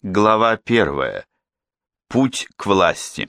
Глава 1. Путь к власти.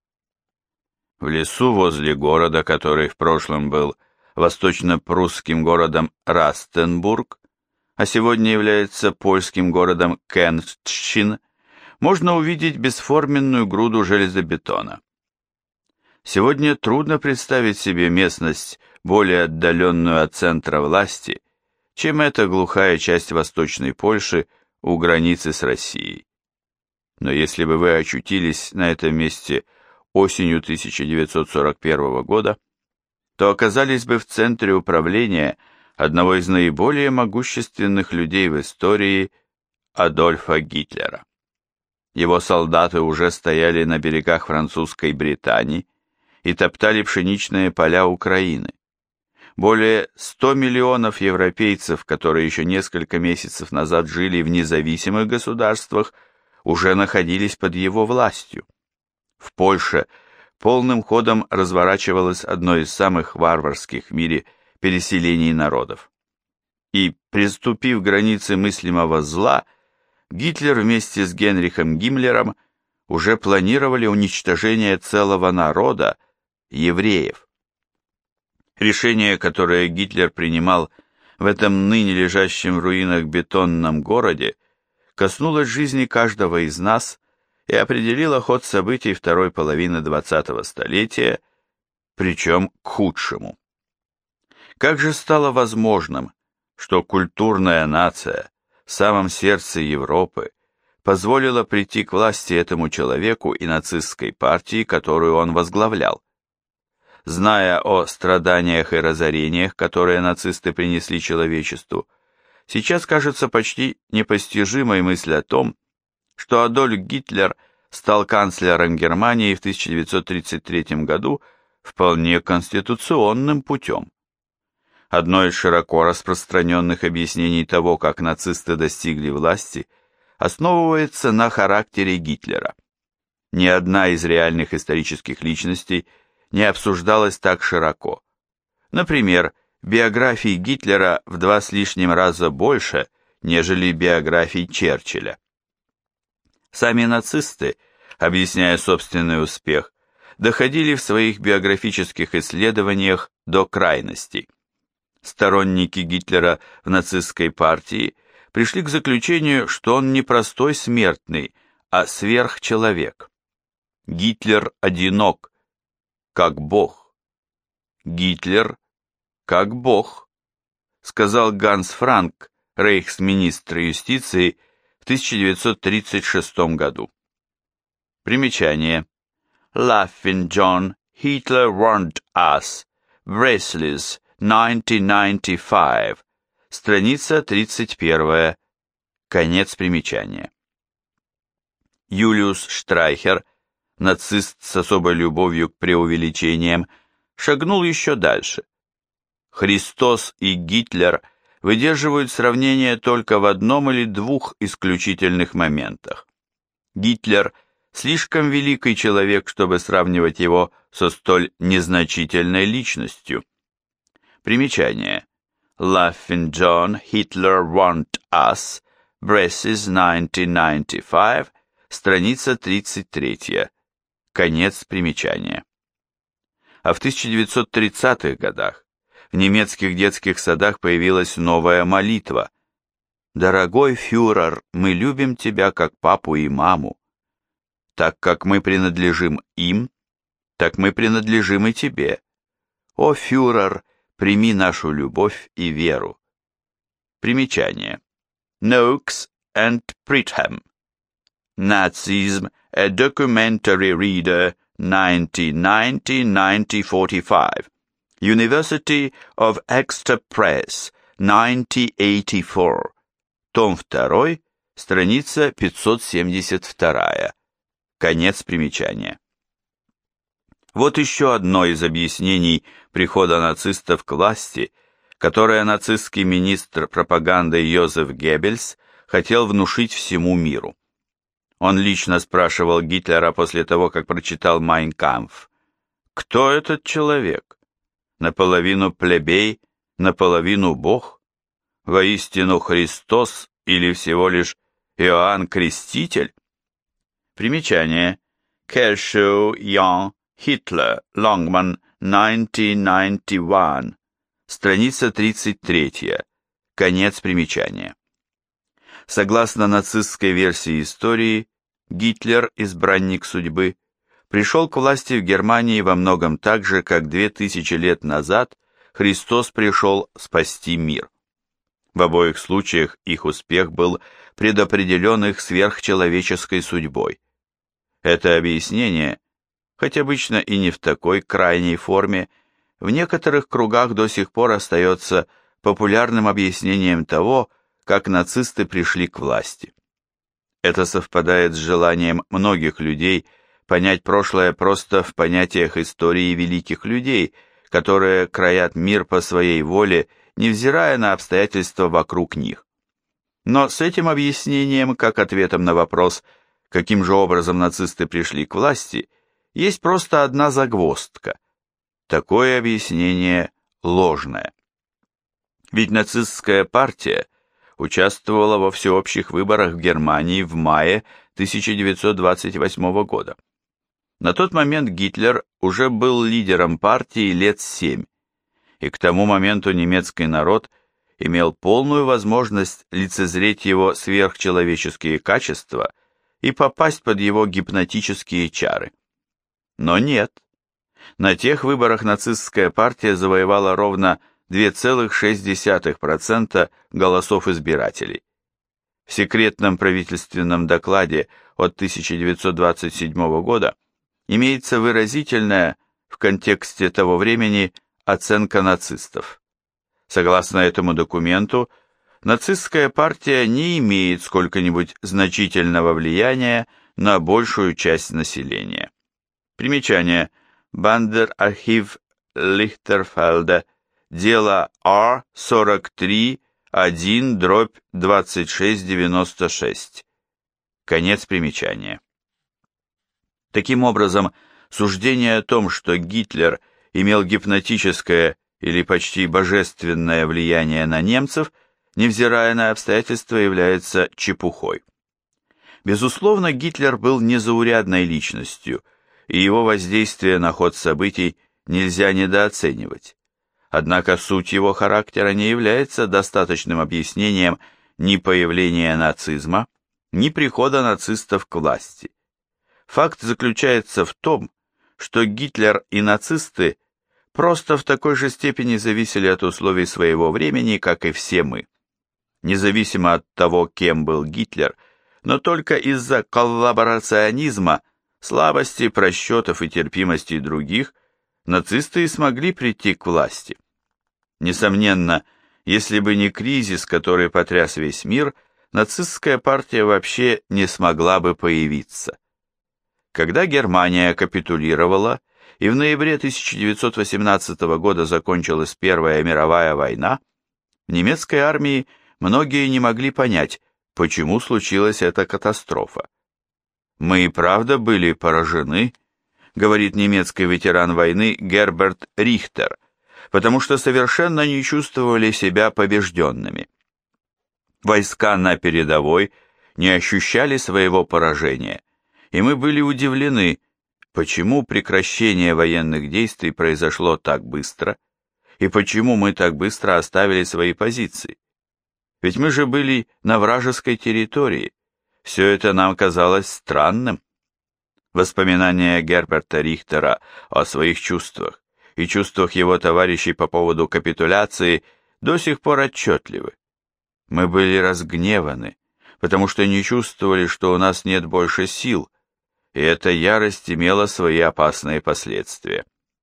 В лесу возле города, который в прошлом был восточно-прусским городом Растенбург, а сегодня является польским городом Кенштчин, можно увидеть бесформенную груду железобетона. Сегодня трудно представить себе местность, более отдаленную от центра власти, чем эта глухая часть Восточной Польши у границы с Россией. Но если бы вы очутились на этом месте осенью 1941 года, то оказались бы в центре управления одного из наиболее могущественных людей в истории Адольфа Гитлера. Его солдаты уже стояли на берегах французской Британии и топтали пшеничные поля Украины. Более 100 миллионов европейцев, которые еще несколько месяцев назад жили в независимых государствах, уже находились под его властью. В Польше полным ходом разворачивалось одно из самых варварских в мире переселений народов. И, приступив к границе мыслимого зла, Гитлер вместе с Генрихом Гиммлером уже планировали уничтожение целого народа, евреев. Решение, которое Гитлер принимал в этом ныне лежащем в руинах бетонном городе, коснулось жизни каждого из нас и определило ход событий второй половины 20-го столетия, причем к худшему. Как же стало возможным, что культурная нация в самом сердце Европы позволила прийти к власти этому человеку и нацистской партии, которую он возглавлял? Зная о страданиях и разорениях, которые нацисты принесли человечеству, сейчас кажется почти непостижимой мысль о том, что Адольф Гитлер стал канцлером Германии в 1933 году вполне конституционным путем. Одно из широко распространенных объяснений того, как нацисты достигли власти, основывается на характере Гитлера. Ни одна из реальных исторических личностей не обсуждалась так широко. Например, биографий Гитлера в 2 с лишним раза больше, нежели биографий Черчилля. Сами нацисты, объясняя собственный успех, доходили в своих биографических исследованиях до крайностей. Сторонники Гитлера в нацистской партии пришли к заключению, что он не простой смертный, а сверхчеловек. Гитлер одинок, как Бог. Гитлер как Бог, сказал Ганс Франк, рейхсминистр юстиции, в 1936 году. Примечание. Laughing John, Hitler warned us. Breslis, 1995. Страница 31. Конец примечания. Юлиус Штрайхер, нацист с особой любовью к преувеличениям, шагнул еще дальше. Христос и Гитлер выдерживают сравнение только в одном или двух исключительных моментах. Гитлер – слишком великий человек, чтобы сравнивать его со столь незначительной личностью. Примечание. Laughing John, Hitler warned us. Bressis, 1995. Страница 33. Конец примечания. А в 1930-х годах в немецких детских садах появилась новая молитва. «Дорогой фюрер, мы любим тебя как папу и маму. Так как мы принадлежим им, так мы принадлежим и тебе. О, фюрер, прими нашу любовь и веру». Примечание. Noakes and Pritham. Nazism, a documentary reader, 1990-1945. University of Exeter Press, 1984. Том 2, страница 572. Конец примечания. Вот еще одно из объяснений прихода нацистов к власти, которое нацистский министр пропаганды Йозеф Геббельс хотел внушить всему миру. Он лично спрашивал Гитлера после того, как прочитал «Майн кампф», кто этот человек? Наполовину плебей, наполовину Бог? Воистину Христос или всего лишь Иоанн Креститель? Примечание. Кэшоу Ян Хитлер Лонгман 1991. Страница 33. Конец примечания. Согласно нацистской версии истории, Гитлер, избранник судьбы, пришел к власти в Германии во многом так же, как 2000 лет назад Христос пришел спасти мир. В обоих случаях их успех был предопределен их сверхчеловеческой судьбой. Это объяснение, хоть обычно и не в такой крайней форме, в некоторых кругах до сих пор остается популярным объяснением того, как нацисты пришли к власти. Это совпадает с желанием многих людей понять прошлое просто в понятиях истории великих людей, которые краят мир по своей воле, невзирая на обстоятельства вокруг них. Но с этим объяснением, как ответом на вопрос, каким же образом нацисты пришли к власти, есть просто одна загвоздка. Такое объяснение ложное. Ведь нацистская партия участвовала во всеобщих выборах в Германии в мае 1928 года. На тот момент Гитлер уже был лидером партии лет 7, и к тому моменту немецкий народ имел полную возможность лицезреть его сверхчеловеческие качества и попасть под его гипнотические чары. Но нет. На тех выборах нацистская партия завоевала ровно 2,6% голосов избирателей. В секретном правительственном докладе от 1927 года имеется выразительная, в контексте того времени, оценка нацистов. Согласно этому документу, нацистская партия не имеет сколько-нибудь значительного влияния на большую часть населения. Примечание. Бандерархив Лихтерфельда. Дело R43-1/2696. Конец примечания. Таким образом, суждение о том, что Гитлер имел гипнотическое или почти божественное влияние на немцев, невзирая на обстоятельства, является чепухой. Безусловно, Гитлер был незаурядной личностью, и его воздействие на ход событий нельзя недооценивать. Однако суть его характера не является достаточным объяснением ни появления нацизма, ни прихода нацистов к власти. Факт заключается в том, что Гитлер и нацисты просто в такой же степени зависели от условий своего времени, как и все мы. Независимо от того, кем был Гитлер, но только из-за коллаборационизма, слабости, просчетов и терпимости других, нацисты и смогли прийти к власти. Несомненно, если бы не кризис, который потряс весь мир, нацистская партия вообще не смогла бы появиться. Когда Германия капитулировала и в ноябре 1918 года закончилась Первая мировая война, в немецкой армии многие не могли понять, почему случилась эта катастрофа. «Мы и правда были поражены», говорит немецкий ветеран войны Герберт Рихтер, потому что совершенно не чувствовали себя побежденными. Войска на передовой не ощущали своего поражения, и мы были удивлены, почему прекращение военных действий произошло так быстро, и почему мы так быстро оставили свои позиции. Ведь мы же были на вражеской территории, все это нам казалось странным. Воспоминания Герберта Рихтера о своих чувствах и чувствах его товарищей по поводу капитуляции до сих пор отчетливы. Мы были разгневаны, потому что не чувствовали, что у нас нет больше сил, и эта ярость имела свои опасные последствия.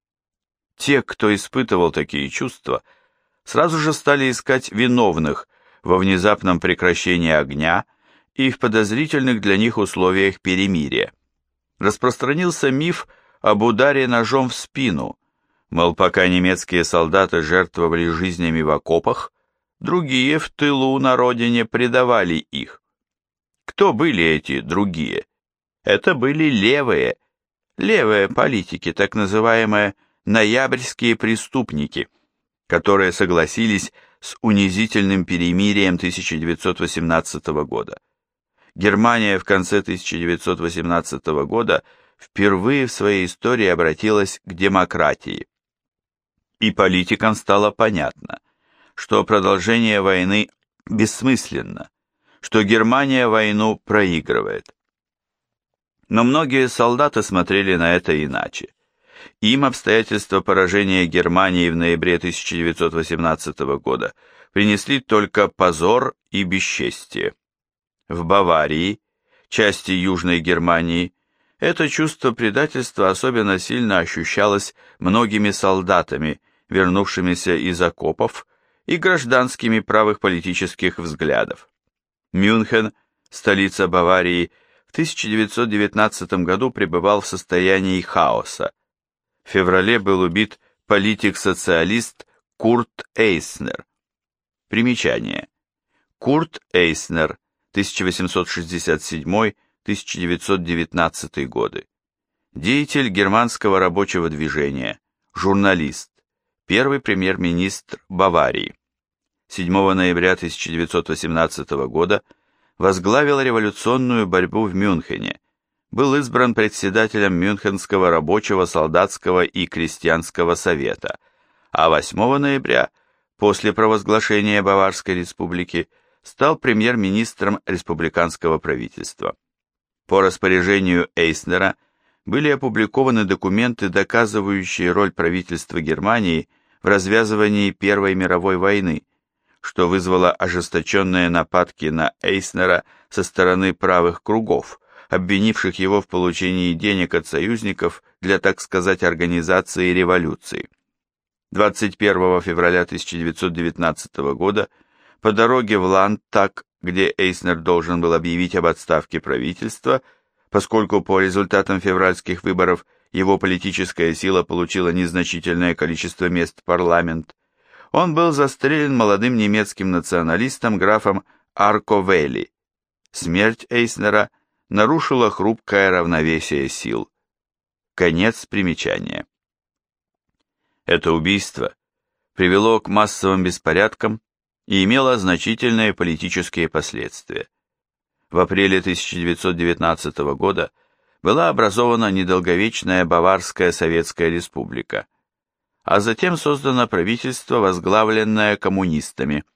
Те, кто испытывал такие чувства, сразу же стали искать виновных во внезапном прекращении огня и в подозрительных для них условиях перемирия. Распространился миф об ударе ножом в спину, мол, пока немецкие солдаты жертвовали жизнями в окопах, другие в тылу на родине предавали их. Кто были эти другие? Это были левые политики, так называемые ноябрьские преступники, которые согласились с унизительным перемирием 1918 года. Германия в конце 1918 года впервые в своей истории обратилась к демократии. И политикам стало понятно, что продолжение войны бессмысленно, что Германия войну проигрывает. Но многие солдаты смотрели на это иначе. Им обстоятельства поражения Германии в ноябре 1918 года принесли только позор и бесчестие. В Баварии, части Южной Германии, это чувство предательства особенно сильно ощущалось многими солдатами, вернувшимися из окопов, и гражданскими правых политических взглядов. Мюнхен, столица Баварии, в 1919 году пребывал в состоянии хаоса. В феврале был убит политик-социалист Курт Эйснер. Примечание. Курт Эйснер, 1867-1919 годы. Деятель германского рабочего движения, журналист, первый премьер-министр Баварии. 7 ноября 1918 года возглавил революционную борьбу в Мюнхене, был избран председателем Мюнхенского рабочего, солдатского и крестьянского совета, а 8 ноября, после провозглашения Баварской республики, стал премьер-министром республиканского правительства. По распоряжению Эйснера были опубликованы документы, доказывающие роль правительства Германии в развязывании Первой мировой войны, что вызвало ожесточенные нападки на Эйснера со стороны правых кругов, обвинивших его в получении денег от союзников для, так сказать, организации революции. 21 февраля 1919 года по дороге в Ландтаг, где Эйснер должен был объявить об отставке правительства, поскольку по результатам февральских выборов его политическая сила получила незначительное количество мест в парламент, он был застрелен молодым немецким националистом графом Арковели. Смерть Эйснера нарушила хрупкое равновесие сил. Конец примечания. Это убийство привело к массовым беспорядкам и имело значительные политические последствия. В апреле 1919 года была образована недолговечная Баварская Советская Республика, а затем создано правительство, возглавленное коммунистами.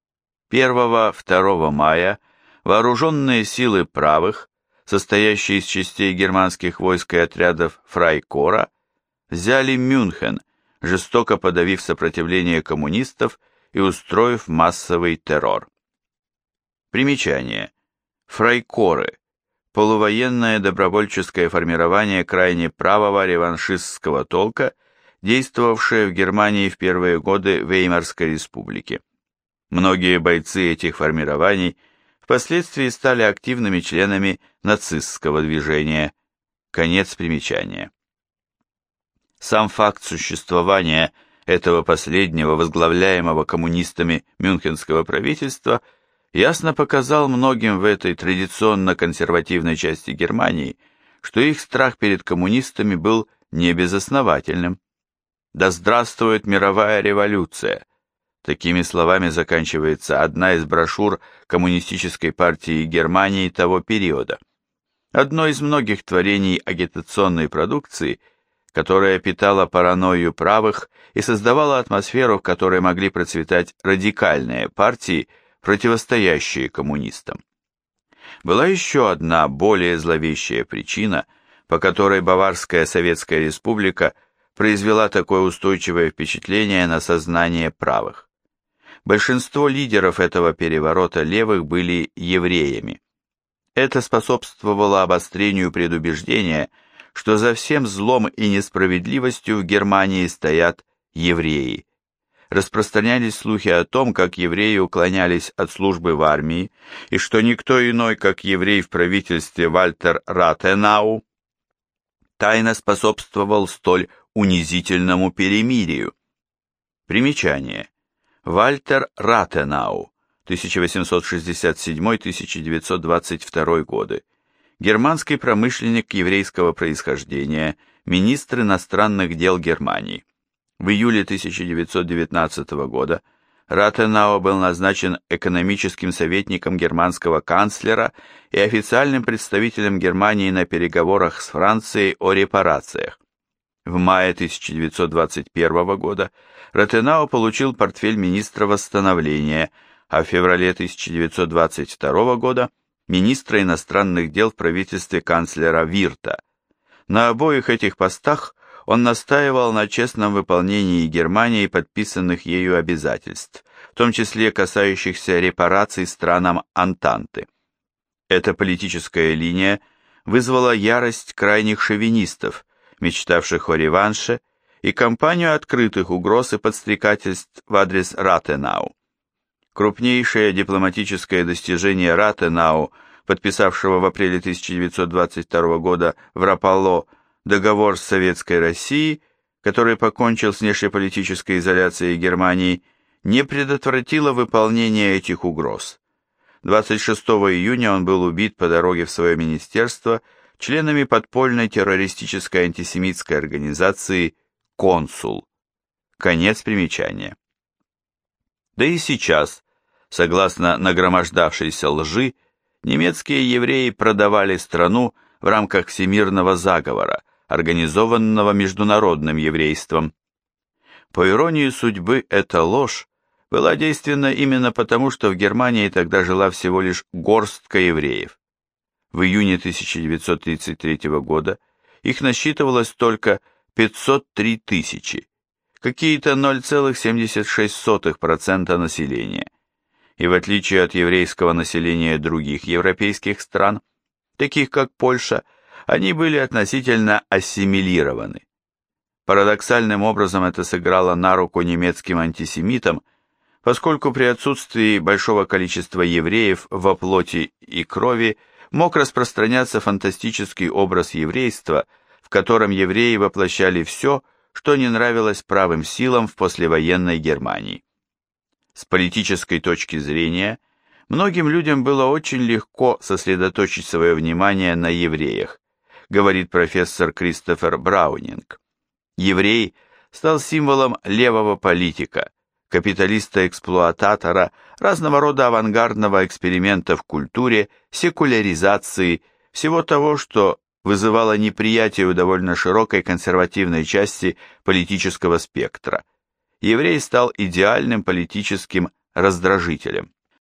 1-2 мая вооруженные силы правых, состоящие из частей германских войск и отрядов Фрайкора, взяли Мюнхен, жестоко подавив сопротивление коммунистов и устроив массовый террор. Примечание. Фрайкоры – полувоенное добровольческое формирование крайне правого реваншистского толка, действовавшее в Германии в первые годы Веймарской республики. Многие бойцы этих формирований впоследствии стали активными членами нацистского движения. Конец примечания. Сам факт существования этого последнего, возглавляемого коммунистами мюнхенского правительства, ясно показал многим в этой традиционно консервативной части Германии, что их страх перед коммунистами был небезосновательным. «Да здравствует мировая революция!» Такими словами заканчивается одна из брошюр Коммунистической партии Германии того периода. Одно из многих творений агитационной продукции, которая питала паранойю правых и создавала атмосферу, в которой могли процветать радикальные партии, противостоящие коммунистам. Была еще одна более зловещая причина, по которой Баварская Советская Республика произвела такое устойчивое впечатление на сознание правых. Большинство лидеров этого переворота левых были евреями. Это способствовало обострению предубеждения, что за всем злом и несправедливостью в Германии стоят евреи. Распространялись слухи о том, как евреи уклонялись от службы в армии, и что никто иной, как еврей в правительстве Вальтер Ратенау, тайно способствовал столь унизительному перемирию. Примечание. Вальтер Ратенау, 1867-1922 годы, германский промышленник еврейского происхождения, министр иностранных дел Германии. В июле 1919 года Ратенау был назначен экономическим советником германского канцлера и официальным представителем Германии на переговорах с Францией о репарациях. В мае 1921 года Ратенау получил портфель министра восстановления, а в феврале 1922 года министра иностранных дел в правительстве канцлера Вирта. На обоих этих постах он настаивал на честном выполнении Германией подписанных ею обязательств, в том числе касающихся репараций странам Антанты. Эта политическая линия вызвала ярость крайних шовинистов, мечтавших о реванше, и кампанию открытых угроз и подстрекательств в адрес Ратенау. Крупнейшее дипломатическое достижение Ратенау, подписавшего в апреле 1922 года в Рапалло договор с Советской Россией, который покончил с внешнеполитической изоляцией Германии, не предотвратило выполнение этих угроз. 26 июня он был убит по дороге в свое министерство членами подпольной террористической антисемитской организации «Консул». Конец примечания. Да и сейчас, согласно нагромождавшейся лжи, немецкие евреи продавали страну в рамках всемирного заговора, организованного международным еврейством. По иронии судьбы, эта ложь была действенна именно потому, что в Германии тогда жила всего лишь горстка евреев. В июне 1933 года их насчитывалось только 503 тысячи, какие-то 0,76% населения. И в отличие от еврейского населения других европейских стран, таких как Польша, они были относительно ассимилированы. Парадоксальным образом это сыграло на руку немецким антисемитам, поскольку при отсутствии большого количества евреев во плоти и крови мог распространяться фантастический образ еврейства, в котором евреи воплощали все, что не нравилось правым силам в послевоенной Германии. С политической точки зрения, многим людям было очень легко сосредоточить свое внимание на евреях, говорит профессор Кристофер Браунинг. Еврей стал символом левого политика, капиталиста-эксплуататора, разного рода авангардного эксперимента в культуре, секуляризации, всего того, что вызывало неприятие у довольно широкой консервативной части политического спектра. Еврей стал идеальным политическим раздражителем.